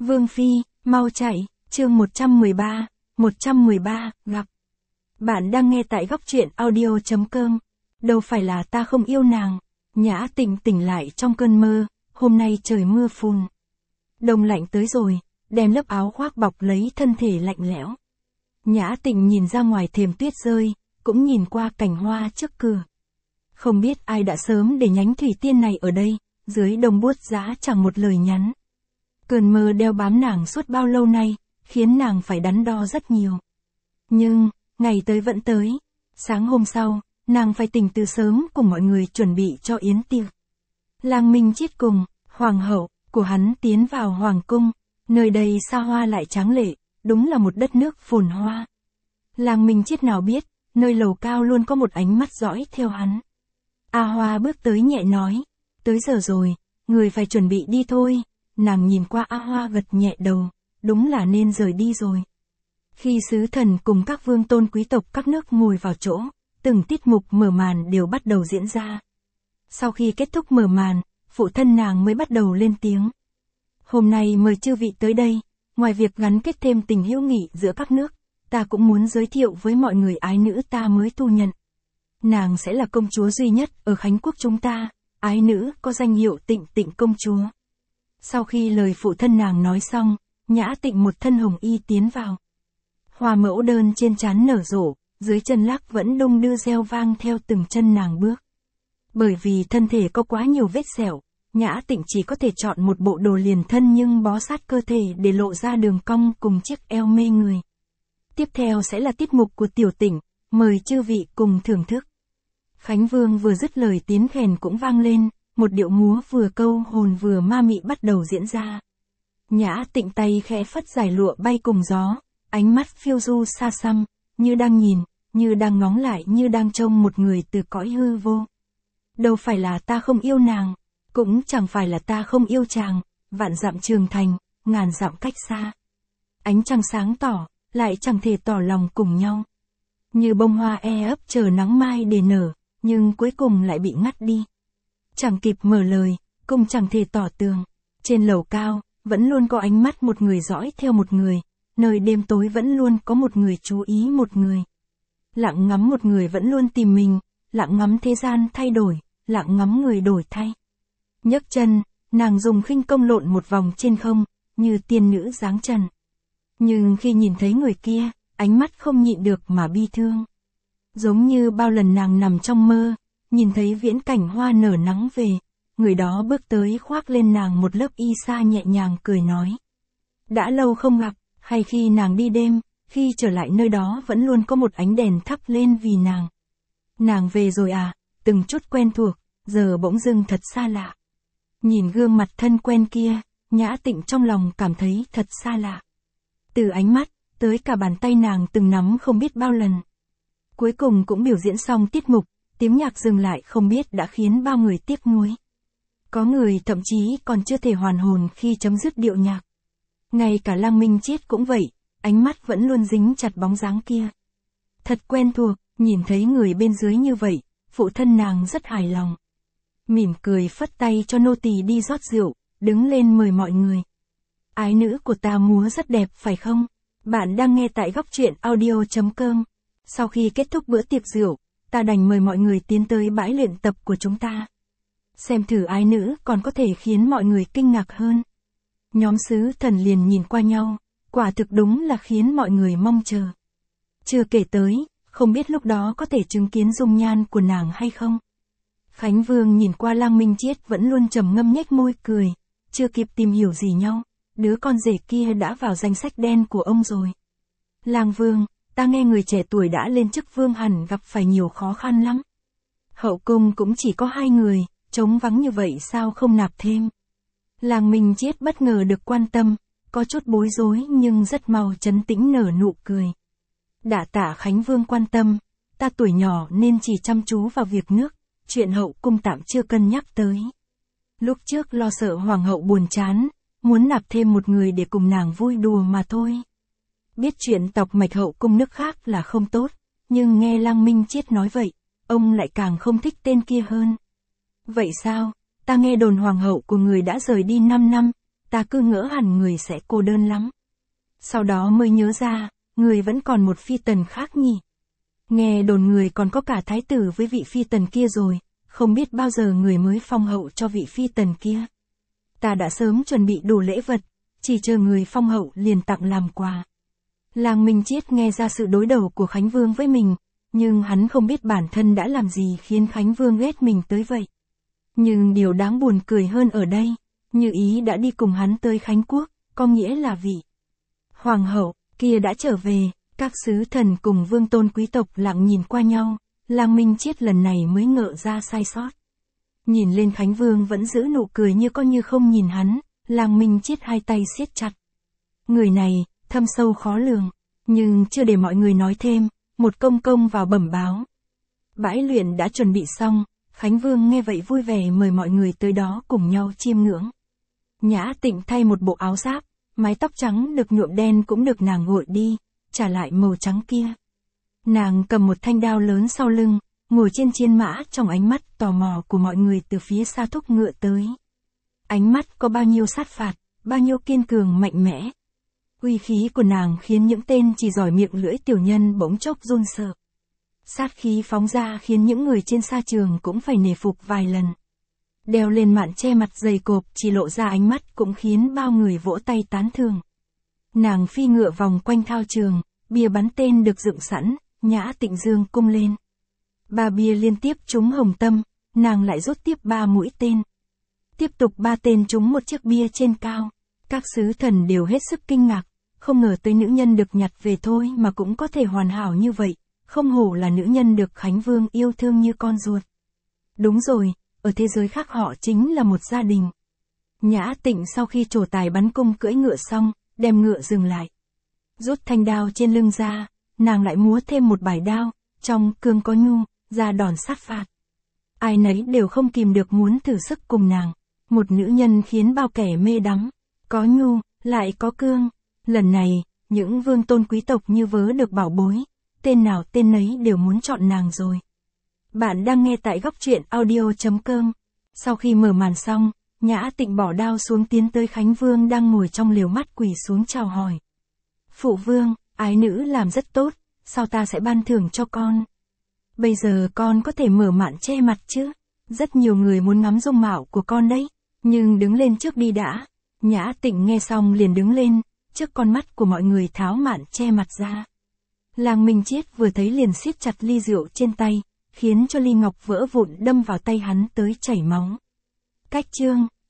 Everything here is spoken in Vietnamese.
Vương Phi, mau chạy, chương 113, gặp. Bạn đang nghe tại góc truyện audio.com. Đâu phải là ta không yêu nàng. Nhã Tịnh tỉnh lại trong cơn mơ, hôm nay trời mưa phùn. Đông lạnh tới rồi, đem lớp áo khoác bọc lấy thân thể lạnh lẽo. Nhã Tịnh nhìn ra ngoài thềm tuyết rơi, cũng nhìn qua cành hoa trước cửa. Không biết ai đã sớm để nhánh thủy tiên này ở đây, dưới đông buốt giá chẳng một lời nhắn. Cơn mơ đeo bám nàng suốt bao lâu nay, khiến nàng phải đắn đo rất nhiều. Nhưng, ngày tới vẫn tới. Sáng hôm sau, nàng phải tỉnh từ sớm cùng mọi người chuẩn bị cho yến tiệc. Lang Minh Chiết cùng, hoàng hậu, của hắn tiến vào hoàng cung, nơi đây xa hoa lại tráng lệ, đúng là một đất nước phồn hoa. Lang Minh Chiết nào biết, nơi lầu cao luôn có một ánh mắt dõi theo hắn. A Hoa bước tới nhẹ nói, tới giờ rồi, người phải chuẩn bị đi thôi. Nàng nhìn qua A Hoa gật nhẹ đầu, đúng là nên rời đi rồi. Khi sứ thần cùng các vương tôn quý tộc các nước ngồi vào chỗ, từng tiết mục mở màn đều bắt đầu diễn ra. Sau khi kết thúc mở màn, phụ thân nàng mới bắt đầu lên tiếng. Hôm nay mời chư vị tới đây, ngoài việc gắn kết thêm tình hữu nghị giữa các nước, ta cũng muốn giới thiệu với mọi người ái nữ ta mới thu nhận. Nàng sẽ là công chúa duy nhất ở Khánh Quốc chúng ta, ái nữ có danh hiệu Tịnh Tịnh công chúa. Sau khi lời phụ thân nàng nói xong, Nhã Tịnh một thân hồng y tiến vào. Hoa mẫu đơn trên trán nở rộ, dưới chân lắc vẫn đung đưa reo vang theo từng chân nàng bước. Bởi vì thân thể có quá nhiều vết sẹo, Nhã Tịnh chỉ có thể chọn một bộ đồ liền thân nhưng bó sát cơ thể để lộ ra đường cong cùng chiếc eo mê người. Tiếp theo sẽ là tiết mục của Tiểu Tịnh, mời chư vị cùng thưởng thức. Khánh Vương vừa dứt lời tiếng khen cũng vang lên, một điệu múa vừa câu hồn vừa ma mị bắt đầu diễn ra. Nhã Tịnh tay khẽ phất giải lụa bay cùng gió, ánh mắt phiêu du xa xăm, như đang nhìn, như đang ngóng lại, như đang trông một người từ cõi hư vô. Đâu phải là ta không yêu nàng, cũng chẳng phải là ta không yêu chàng, vạn dặm trường thành, ngàn dặm cách xa. Ánh trăng sáng tỏ, lại chẳng thể tỏ lòng cùng nhau. Như bông hoa ấp chờ nắng mai để nở, nhưng cuối cùng lại bị ngắt đi. Chẳng kịp mở lời, cũng chẳng thể tỏ tường. Trên lầu cao, vẫn luôn có ánh mắt một người dõi theo một người, nơi đêm tối vẫn luôn có một người chú ý một người. Lặng ngắm một người vẫn luôn tìm mình, lặng ngắm thế gian thay đổi, lặng ngắm người đổi thay. Nhấc chân, nàng dùng khinh công lộn một vòng trên không, như tiên nữ dáng trần. Nhưng khi nhìn thấy người kia, ánh mắt không nhịn được mà bi thương. Giống như bao lần nàng nằm trong mơ, nhìn thấy viễn cảnh hoa nở nắng về, người đó bước tới khoác lên nàng một lớp y sa nhẹ nhàng cười nói. Đã lâu không gặp, hay khi nàng đi đêm, khi trở lại nơi đó vẫn luôn có một ánh đèn thắp lên vì nàng. Nàng về rồi à, từng chút quen thuộc, giờ bỗng dưng thật xa lạ. Nhìn gương mặt thân quen kia, Nhã Tịnh trong lòng cảm thấy thật xa lạ. Từ ánh mắt, tới cả bàn tay nàng từng nắm không biết bao lần. Cuối cùng cũng biểu diễn xong tiết mục, tiếng nhạc dừng lại không biết đã khiến bao người tiếc nuối. Có người thậm chí còn chưa thể hoàn hồn khi chấm dứt điệu nhạc. Ngay cả Lang Minh Chiết cũng vậy, ánh mắt vẫn luôn dính chặt bóng dáng kia. Thật quen thuộc, nhìn thấy người bên dưới như vậy, phụ thân nàng rất hài lòng. Mỉm cười phất tay cho nô tỳ đi rót rượu, đứng lên mời mọi người. Ái nữ của ta múa rất đẹp phải không? Bạn đang nghe tại góc truyện audio.com. Sau khi kết thúc bữa tiệc rượu, ta đành mời mọi người tiến tới bãi luyện tập của chúng ta. Xem thử ái nữ còn có thể khiến mọi người kinh ngạc hơn. Nhóm sứ thần liền nhìn qua nhau, quả thực đúng là khiến mọi người mong chờ. Chưa kể tới, không biết lúc đó có thể chứng kiến dung nhan của nàng hay không. Khánh Vương nhìn qua Lang Minh Chiết vẫn luôn trầm ngâm nhếch môi cười, chưa kịp tìm hiểu gì nhau, đứa con rể kia đã vào danh sách đen của ông rồi. Lang Vương, ta nghe người trẻ tuổi đã lên chức vương hẳn gặp phải nhiều khó khăn lắm. Hậu cung cũng chỉ có 2 người, trống vắng như vậy sao không nạp thêm. Lang Minh Chiết bất ngờ được quan tâm, có chút bối rối nhưng rất mau trấn tĩnh nở nụ cười. Đả tạ Khánh Vương quan tâm, ta tuổi nhỏ nên chỉ chăm chú vào việc nước, chuyện hậu cung tạm chưa cân nhắc tới. Lúc trước lo sợ hoàng hậu buồn chán, muốn nạp thêm một người để cùng nàng vui đùa mà thôi. Biết chuyện tộc mạch hậu cung nước khác là không tốt, nhưng nghe Lang Minh Chiết nói vậy, ông lại càng không thích tên kia hơn. Vậy sao, ta nghe đồn hoàng hậu của người đã rời đi 5 năm, ta cứ ngỡ hẳn người sẽ cô đơn lắm. Sau đó mới nhớ ra, người vẫn còn một phi tần khác nhỉ. Nghe đồn người còn có cả thái tử với vị phi tần kia rồi, không biết bao giờ người mới phong hậu cho vị phi tần kia. Ta đã sớm chuẩn bị đủ lễ vật, chỉ chờ người phong hậu liền tặng làm quà. Làng Minh Chiết nghe ra sự đối đầu của Khánh Vương với mình, nhưng hắn không biết bản thân đã làm gì khiến Khánh Vương ghét mình tới vậy. Nhưng điều đáng buồn cười hơn ở đây, Như Ý đã đi cùng hắn tới Khánh Quốc, có nghĩa là vị hoàng hậu kia đã trở về, các sứ thần cùng vương tôn quý tộc lặng nhìn qua nhau, Làng Minh Chiết lần này mới ngỡ ra sai sót. Nhìn lên Khánh Vương vẫn giữ nụ cười như coi như không nhìn hắn, Làng Minh Chiết hai tay siết chặt. Người này, thâm sâu khó lường, nhưng chưa để mọi người nói thêm, một công công vào bẩm báo. Bãi luyện đã chuẩn bị xong, Khánh Vương nghe vậy vui vẻ mời mọi người tới đó cùng nhau chiêm ngưỡng. Nhã Tịnh thay một bộ áo giáp, mái tóc trắng được nhuộm đen cũng được nàng gội đi, trả lại màu trắng kia. Nàng cầm một thanh đao lớn sau lưng, ngồi trên chiến mã trong ánh mắt tò mò của mọi người từ phía xa thúc ngựa tới. Ánh mắt có bao nhiêu sát phạt, bao nhiêu kiên cường mạnh mẽ. Uy khí của nàng khiến những tên chỉ giỏi miệng lưỡi tiểu nhân bỗng chốc run sợ. Sát khí phóng ra khiến những người trên sa trường cũng phải nể phục vài lần. Đeo lên mạn che mặt dày cộp chỉ lộ ra ánh mắt cũng khiến bao người vỗ tay tán thưởng. Nàng phi ngựa vòng quanh thao trường, bia bắn tên được dựng sẵn, Nhã Tịnh giương cung lên. 3 bia liên tiếp trúng hồng tâm, nàng lại rút tiếp 3 mũi tên. Tiếp tục 3 tên trúng một chiếc bia trên cao. Các sứ thần đều hết sức kinh ngạc, không ngờ tới nữ nhân được nhặt về thôi mà cũng có thể hoàn hảo như vậy, không hổ là nữ nhân được Khánh Vương yêu thương như con ruột. Đúng rồi, ở thế giới khác họ chính là một gia đình. Nhã Tịnh sau khi trổ tài bắn cung cưỡi ngựa xong, đem ngựa dừng lại. Rút thanh đao trên lưng ra, nàng lại múa thêm một bài đao, trong cương có nhu, ra đòn sát phạt. Ai nấy đều không kìm được muốn thử sức cùng nàng. Một nữ nhân khiến bao kẻ mê đắm. Có nhu, lại có cương. Lần này, những vương tôn quý tộc như vớ được bảo bối. Tên nào tên nấy đều muốn chọn nàng rồi. Bạn đang nghe tại góc truyện audio.com. Sau khi mở màn xong, Nhã Tịnh bỏ đao xuống tiến tới Khánh Vương đang ngồi trong liều mắt quỳ xuống chào hỏi. Phụ vương, ái nữ làm rất tốt, sao ta sẽ ban thưởng cho con? Bây giờ con có thể mở mạn che mặt chứ? Rất nhiều người muốn ngắm dung mạo của con đấy, nhưng đứng lên trước đi đã. Nhã Tịnh nghe xong liền đứng lên, trước con mắt của mọi người tháo mạn che mặt ra. Làng Minh Chiết vừa thấy liền siết chặt ly rượu trên tay, khiến cho ly ngọc vỡ vụn đâm vào tay hắn tới chảy máu. Cách chương